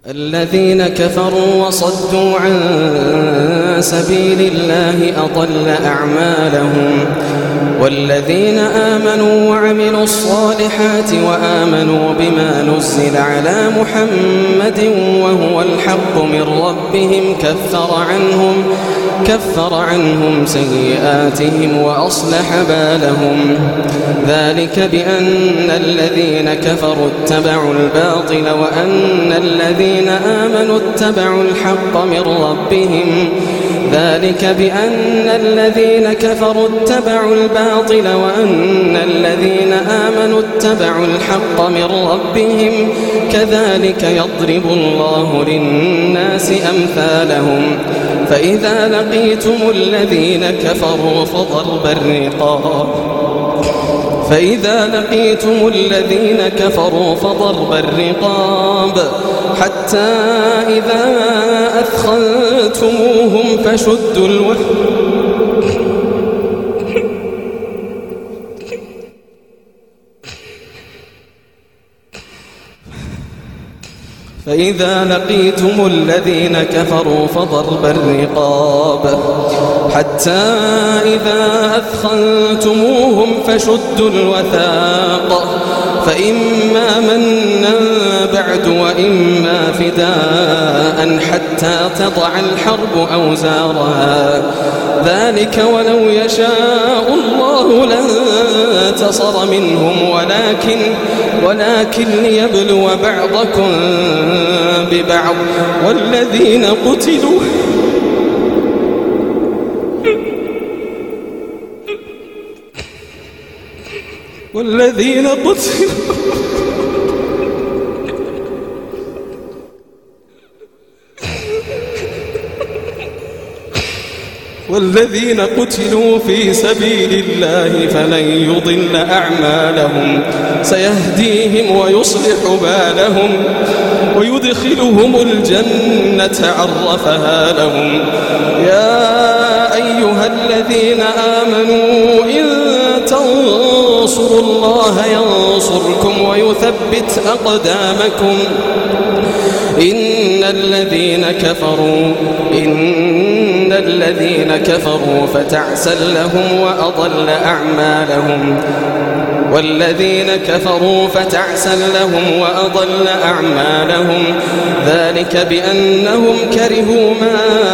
الذين كفروا وصدوا عن سبيل الله أضل أعمالهم والذين آمنوا وعملوا الصالحات وآمنوا بما نزل على محمد وهو الحق من ربهم كفر عنهم سيئاتهم وأصلح بالهم ذلك بأن الذين كفروا اتبعوا الباطل وأن الذين آمنوا اتبعوا الحق من ربهم ذلك بأن الذين كفروا اتبعوا الباطل وأن الذين آمنوا اتبعوا الحق من ربهم كذلك يضرب الله للناس أمثالهم فإذا لقيتم الذين كفروا فضرب الرقاب حتى إذا أثخنتموهم فشدوا الوثاق فإما منا بعد وإما فداء حتى تضع الحرب أوزارها ذلك ولو يشاء الله لانتصر منهم ولكن ليبلو بعضكم ببعض والذين قتلوا في سبيل الله فلن يضل أعمالهم سيهديهم ويصلح بالهم ويدخلهم الجنة عرفها لهم يا أيها الذين آمنوا إن تنصروا الله ينصركم ويثبت أقدامكم إن الذين كفروا فتعسا لهم وأضل أعمالهم ذلك بأنهم كرهوا ما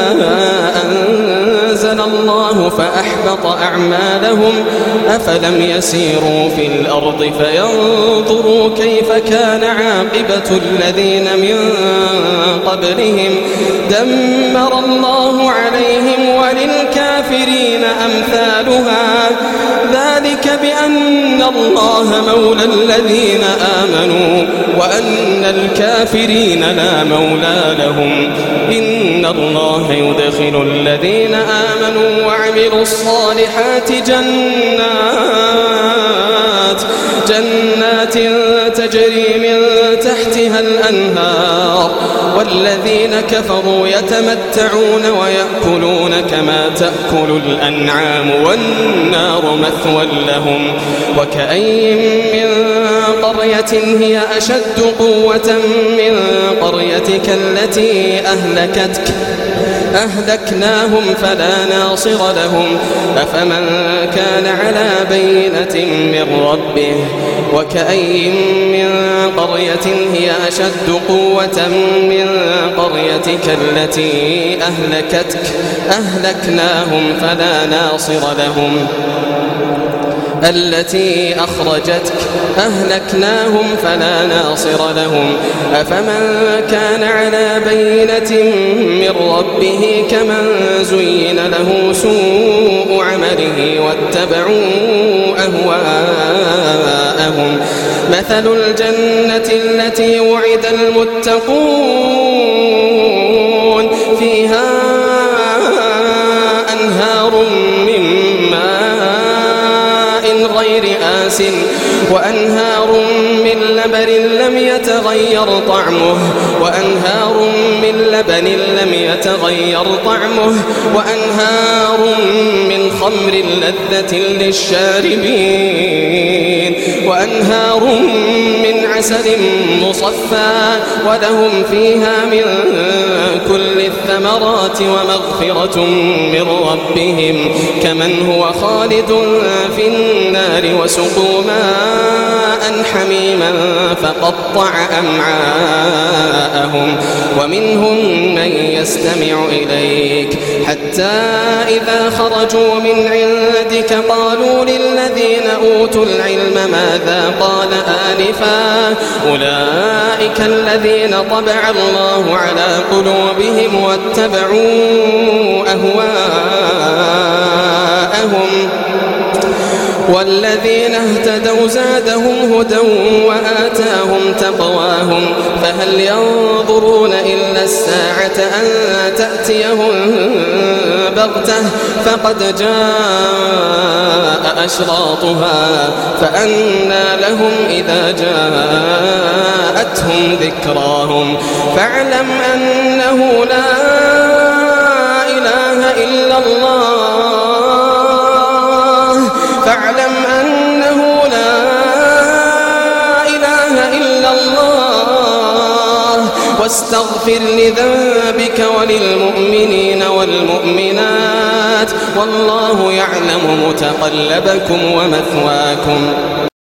أنزل الله فأحبط أعمالهم أفلم يسيروا في الأرض فينظروا كيف كان عاقبة الذين من قبلهم دمر الله عليهم وللكافرين أمثالها ذلك بأن الله مولى الذين آمنوا وأن الكافرين لا مولى لهم إن الله يدخل الذين آمنوا وعملوا الصالحات جنات تجري من تحتها الأنهار والذين كفروا يتمتعون ويأكلون كما تأكل الأنعام والنار مثوى لهم وكأين من قرية هي أشد قوة من قريتك التي أهلكناهم فلا ناصر لهم أفمن كان على بينة من ربه وكأين من قرية هي أشد قوة من قريتك التي أهلكناهم فلا ناصر لهم التي أخرجتك أهلكناهم فلا ناصر لهم أفمن كان على بينة من ربه كمن زين له سوء عمله واتبعوا أهواءهم مثل الجنة التي وعد المتقون فيها أنهار من غير آس وأنهار من لبن لم يتغير طعمه وأنهار من لبن لم يتغير طعمه وأنهار من خمر لذة للشاربين وأنهار من عسل مصفى ولهم فيها من كل الثمرات ومغفرة من ربهم كمن هو خالد في النار وسقوا ماء حميما فقطع أمعاءهم ومنهم من يستمع إليك حتى إذا خرجوا من عندك قالوا للذين أوتوا العلم ماذا قال آنفا أولئك الذين طبع الله على قلوبهم واتبعوا أهواءهم والذين اهتدوا زادهم هدى وآتاهم تقواهم فهل ينظرون إلا الساعة أن تأتيهم بغتة فقد جاء أشراطها فأنى لهم إذا جاءتهم ذكراهم فاعلم أنه لا إله إلا الله فاعلم أنه لا إله إلا الله واستغفر لذنبك وللمؤمنين والمؤمنات والله يعلم متقلبكم ومثواكم